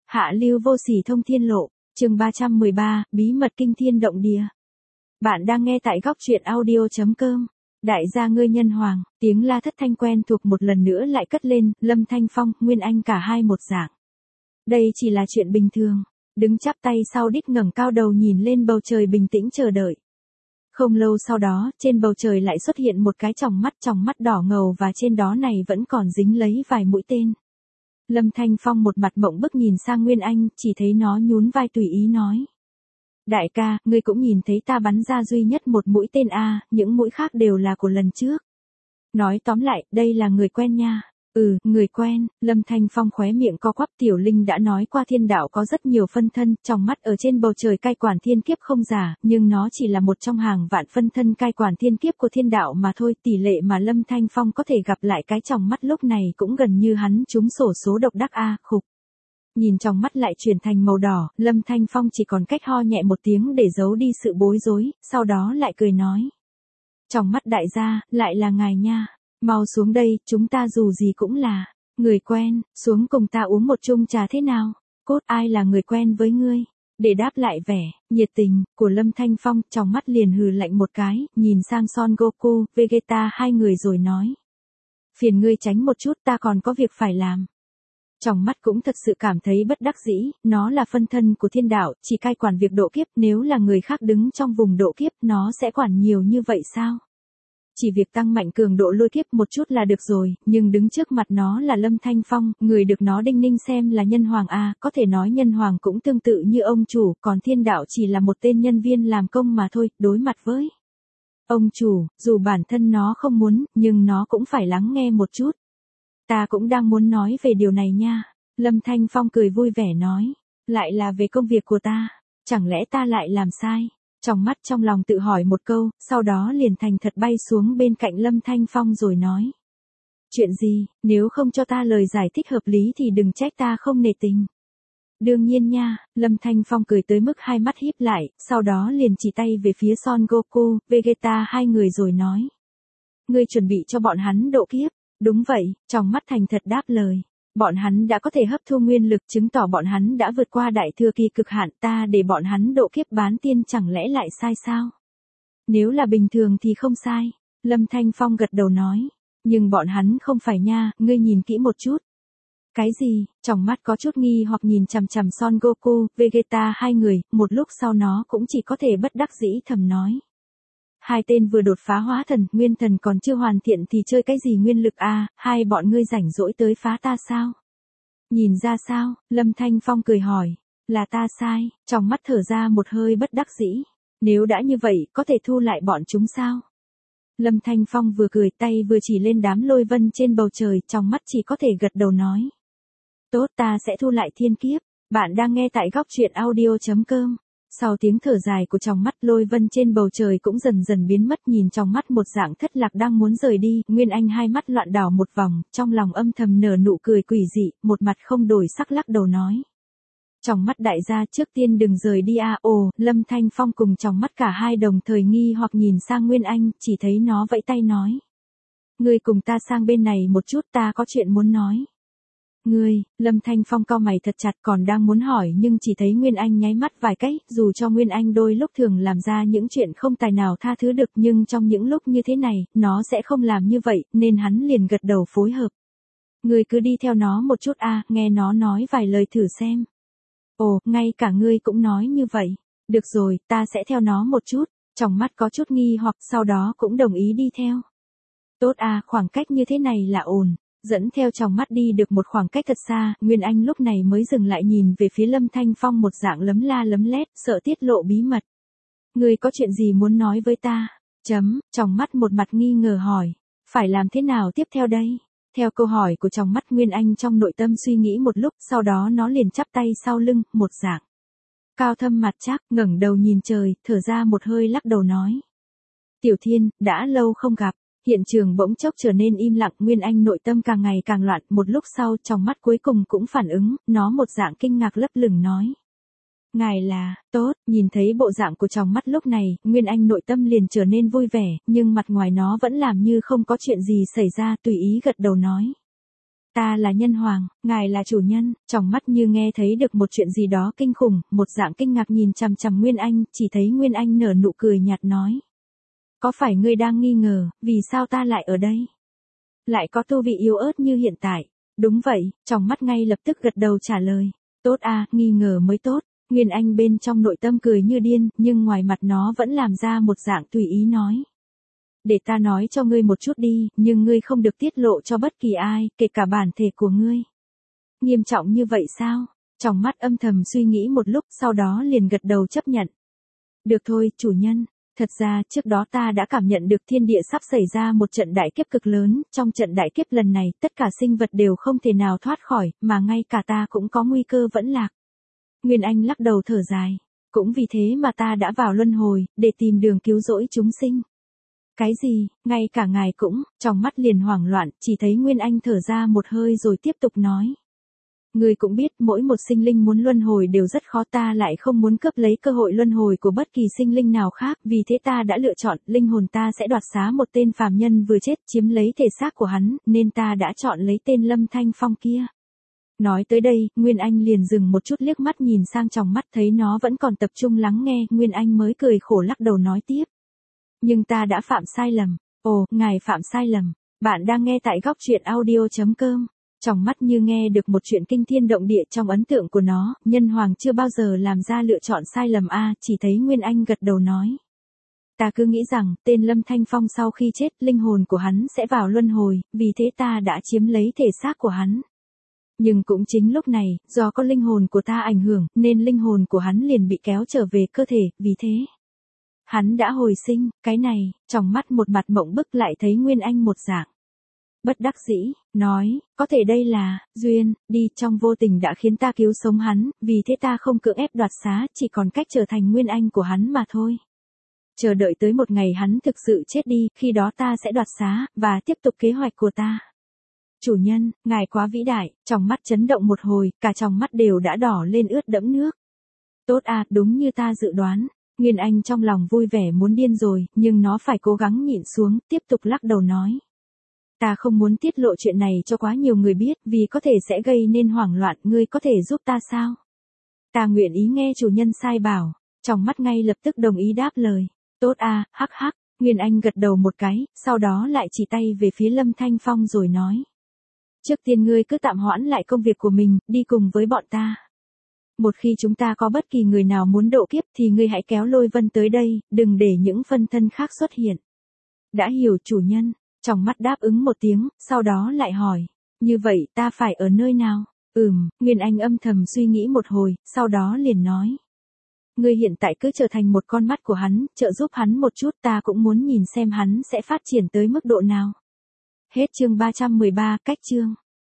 Hạ lưu vô sỉ thông thiên lộ, chương 313, bí mật kinh thiên động địa. Bạn đang nghe tại góc truyện audio.com. Đại gia ngươi nhân hoàng, tiếng la thất thanh quen thuộc một lần nữa lại cất lên, Lâm Thanh Phong, Nguyên Anh cả hai một dạng. Đây chỉ là chuyện bình thường, đứng chắp tay sau đít ngẩng cao đầu nhìn lên bầu trời bình tĩnh chờ đợi. Không lâu sau đó, trên bầu trời lại xuất hiện một cái tròng mắt đỏ ngầu và trên đó này vẫn còn dính lấy vài mũi tên. Lâm Thanh Phong một mặt mộng bức nhìn sang Nguyên Anh, chỉ thấy nó nhún vai tùy ý nói. Đại ca, ngươi cũng nhìn thấy ta bắn ra duy nhất một mũi tên a, những mũi khác đều là của lần trước. Nói tóm lại, đây là người quen nha. Người quen, Lâm Thanh Phong khóe miệng co quắp. Tiểu Linh đã nói qua thiên đạo có rất nhiều phân thân, trong mắt ở trên bầu trời cai quản thiên kiếp không giả, nhưng nó chỉ là một trong hàng vạn phân thân cai quản thiên kiếp của thiên đạo mà thôi. Tỷ lệ mà Lâm Thanh Phong có thể gặp lại cái trong mắt lúc này cũng gần như hắn trúng xổ số độc đắc a, khục. Nhìn trong mắt lại chuyển thành màu đỏ, Lâm Thanh Phong chỉ còn cách ho nhẹ một tiếng để giấu đi sự bối rối, sau đó lại cười nói. Trong mắt đại gia, lại là ngài nha. Mau xuống đây, chúng ta dù gì cũng là người quen, xuống cùng ta uống một chung trà thế nào? Cốt ai là người quen với ngươi? Để đáp lại vẻ nhiệt tình của Lâm Thanh Phong, trong mắt liền hừ lạnh một cái, nhìn sang Son Goku, Vegeta hai người rồi nói. Phiền ngươi tránh một chút, ta còn có việc phải làm. Trong mắt cũng thật sự cảm thấy bất đắc dĩ, nó là phân thân của thiên đạo, chỉ cai quản việc độ kiếp, nếu là người khác đứng trong vùng độ kiếp, nó sẽ quản nhiều như vậy sao? Chỉ việc tăng mạnh cường độ lôi kiếp một chút là được rồi, nhưng đứng trước mặt nó là Lâm Thanh Phong, người được nó đinh ninh xem là nhân hoàng a, có thể nói nhân hoàng cũng tương tự như ông chủ, còn thiên đạo chỉ là một tên nhân viên làm công mà thôi, đối mặt với ông chủ, dù bản thân nó không muốn, nhưng nó cũng phải lắng nghe một chút. Ta cũng đang muốn nói về điều này nha. Lâm Thanh Phong cười vui vẻ nói, lại là về công việc của ta, chẳng lẽ ta lại làm sai? Trong mắt trong lòng tự hỏi một câu, sau đó liền thành thật bay xuống bên cạnh Lâm Thanh Phong rồi nói. Chuyện gì, nếu không cho ta lời giải thích hợp lý thì đừng trách ta không nể tình. Đương nhiên nha, Lâm Thanh Phong cười tới mức hai mắt híp lại, sau đó liền chỉ tay về phía Son Goku, Vegeta hai người rồi nói. Ngươi chuẩn bị cho bọn hắn độ kiếp. Đúng vậy, trong mắt thành thật đáp lời. Bọn hắn đã có thể hấp thu nguyên lực, chứng tỏ bọn hắn đã vượt qua đại thừa kỳ cực hạn, ta để bọn hắn độ kiếp bán tiên chẳng lẽ lại sai sao? Nếu là bình thường thì không sai. Lâm Thanh Phong gật đầu nói. Nhưng bọn hắn không phải nha, ngươi nhìn kỹ một chút. Cái gì? Trong mắt có chút nghi hoặc nhìn chằm chằm Son Goku, Vegeta hai người, một lúc sau nó cũng chỉ có thể bất đắc dĩ thầm nói. Hai tên vừa đột phá hóa thần, nguyên thần còn chưa hoàn thiện thì chơi cái gì nguyên lực a, hai bọn ngươi rảnh rỗi tới phá ta sao? Nhìn ra sao? Lâm Thanh Phong cười hỏi. Là ta sai, trong mắt thở ra một hơi bất đắc dĩ. Nếu đã như vậy, có thể thu lại bọn chúng sao? Lâm Thanh Phong vừa cười tay vừa chỉ lên đám lôi vân trên bầu trời, trong mắt chỉ có thể gật đầu nói. Tốt, ta sẽ thu lại thiên kiếp. Bạn đang nghe tại góc truyện audio.com. Sau tiếng thở dài của trong mắt, lôi vân trên bầu trời cũng dần dần biến mất, nhìn trong mắt một dạng thất lạc đang muốn rời đi, Nguyên Anh hai mắt loạn đảo một vòng, trong lòng âm thầm nở nụ cười quỷ dị, một mặt không đổi sắc lắc đầu nói. Trong mắt đại gia, trước tiên đừng rời đi a. Ồ, Lâm Thanh Phong cùng trong mắt cả hai đồng thời nghi hoặc nhìn sang Nguyên Anh, chỉ thấy nó vẫy tay nói. Ngươi cùng ta sang bên này một chút, ta có chuyện muốn nói. Ngươi, Lâm Thanh Phong cau mày thật chặt, còn đang muốn hỏi nhưng chỉ thấy Nguyên Anh nháy mắt vài cái, dù cho Nguyên Anh đôi lúc thường làm ra những chuyện không tài nào tha thứ được, nhưng trong những lúc như thế này, nó sẽ không làm như vậy, nên hắn liền gật đầu phối hợp. Ngươi cứ đi theo nó một chút a, nghe nó nói vài lời thử xem. Ồ, ngay cả ngươi cũng nói như vậy. Được rồi, ta sẽ theo nó một chút. Trong mắt có chút nghi hoặc, sau đó cũng đồng ý đi theo. Tốt a, khoảng cách như thế này là ổn. Dẫn theo trong mắt đi được một khoảng cách thật xa, Nguyên Anh lúc này mới dừng lại nhìn về phía Lâm Thanh Phong một dạng lấm la lấm lét, sợ tiết lộ bí mật. Ngươi có chuyện gì muốn nói với ta? Trong mắt một mặt nghi ngờ hỏi. Phải làm thế nào tiếp theo đây? Theo câu hỏi của trong mắt, Nguyên Anh trong nội tâm suy nghĩ một lúc, sau đó nó liền chắp tay sau lưng, một dạng cao thâm mặt chắc, ngẩng đầu nhìn trời, thở ra một hơi lắc đầu nói. Tiểu Thiên, đã lâu không gặp. Hiện trường bỗng chốc trở nên im lặng, Nguyên Anh nội tâm càng ngày càng loạn, một lúc sau trong mắt cuối cùng cũng phản ứng, nó một dạng kinh ngạc lấp lửng nói. Ngài là, tốt, nhìn thấy bộ dạng của trong mắt lúc này, Nguyên Anh nội tâm liền trở nên vui vẻ, nhưng mặt ngoài nó vẫn làm như không có chuyện gì xảy ra, tùy ý gật đầu nói. Ta là nhân hoàng, ngài là chủ nhân, trong mắt như nghe thấy được một chuyện gì đó kinh khủng, một dạng kinh ngạc nhìn chằm chằm Nguyên Anh, chỉ thấy Nguyên Anh nở nụ cười nhạt nói. Có phải ngươi đang nghi ngờ, vì sao ta lại ở đây? Lại có tu vị yếu ớt như hiện tại. Đúng vậy, trong mắt ngay lập tức gật đầu trả lời. Tốt à, nghi ngờ mới tốt. Nguyên Anh bên trong nội tâm cười như điên, nhưng ngoài mặt nó vẫn làm ra một dạng tùy ý nói. Để ta nói cho ngươi một chút đi, nhưng ngươi không được tiết lộ cho bất kỳ ai, kể cả bản thể của ngươi. Nghiêm trọng như vậy sao? Trong mắt âm thầm suy nghĩ một lúc, sau đó liền gật đầu chấp nhận. Được thôi, chủ nhân. Thật ra, trước đó ta đã cảm nhận được thiên địa sắp xảy ra một trận đại kiếp cực lớn, trong trận đại kiếp lần này, tất cả sinh vật đều không thể nào thoát khỏi, mà ngay cả ta cũng có nguy cơ vẫn lạc. Nguyên Anh lắc đầu thở dài. Cũng vì thế mà ta đã vào luân hồi, để tìm đường cứu rỗi chúng sinh. Cái gì, ngay cả ngài cũng, trong mắt liền hoảng loạn, chỉ thấy Nguyên Anh thở ra một hơi rồi tiếp tục nói. Ngươi cũng biết mỗi một sinh linh muốn luân hồi đều rất khó, ta lại không muốn cướp lấy cơ hội luân hồi của bất kỳ sinh linh nào khác, vì thế ta đã lựa chọn, linh hồn ta sẽ đoạt xá một tên phàm nhân vừa chết chiếm lấy thể xác của hắn, nên ta đã chọn lấy tên Lâm Thanh Phong kia. Nói tới đây, Nguyên Anh liền dừng một chút liếc mắt nhìn sang trong mắt thấy nó vẫn còn tập trung lắng nghe, Nguyên Anh mới cười khổ lắc đầu nói tiếp. Nhưng ta đã phạm sai lầm. Ồ, ngài phạm sai lầm. Bạn đang nghe tại góc truyện audio.com. Trong mắt như nghe được một chuyện kinh thiên động địa trong ấn tượng của nó, nhân hoàng chưa bao giờ làm ra lựa chọn sai lầm chỉ thấy Nguyên Anh gật đầu nói. Ta cứ nghĩ rằng, tên Lâm Thanh Phong sau khi chết, linh hồn của hắn sẽ vào luân hồi, vì thế ta đã chiếm lấy thể xác của hắn. Nhưng cũng chính lúc này, do có linh hồn của ta ảnh hưởng, nên linh hồn của hắn liền bị kéo trở về cơ thể, vì thế. Hắn đã hồi sinh, cái này, trong mắt một mặt mộng bức lại thấy Nguyên Anh một dạng. Bất đắc dĩ, nói, có thể đây là, duyên, đi trong vô tình đã khiến ta cứu sống hắn, vì thế ta không cưỡng ép đoạt xá, chỉ còn cách trở thành Nguyên Anh của hắn mà thôi. Chờ đợi tới một ngày hắn thực sự chết đi, khi đó ta sẽ đoạt xá, và tiếp tục kế hoạch của ta. Chủ nhân, ngài quá vĩ đại, trong mắt chấn động một hồi, cả trong mắt đều đã đỏ lên ướt đẫm nước. Tốt à, đúng như ta dự đoán. Nguyên Anh trong lòng vui vẻ muốn điên rồi, nhưng nó phải cố gắng nhịn xuống, tiếp tục lắc đầu nói. Ta không muốn tiết lộ chuyện này cho quá nhiều người biết, vì có thể sẽ gây nên hoảng loạn, ngươi có thể giúp ta sao? Ta nguyện ý nghe chủ nhân sai bảo, trong mắt ngay lập tức đồng ý đáp lời. Tốt à, hắc hắc, Nguyên Anh gật đầu một cái, sau đó lại chỉ tay về phía Lâm Thanh Phong rồi nói. Trước tiên ngươi cứ tạm hoãn lại công việc của mình, đi cùng với bọn ta. Một khi chúng ta có bất kỳ người nào muốn độ kiếp thì ngươi hãy kéo Lôi Vân tới đây, đừng để những phân thân khác xuất hiện. Đã hiểu chủ nhân, trong mắt đáp ứng một tiếng, sau đó lại hỏi. Như vậy ta phải ở nơi nào? Nguyên Anh âm thầm suy nghĩ một hồi, sau đó liền nói. Ngươi hiện tại cứ trở thành một con mắt của hắn, trợ giúp hắn một chút, ta cũng muốn nhìn xem hắn sẽ phát triển tới mức độ nào. Hết chương 313, cách chương.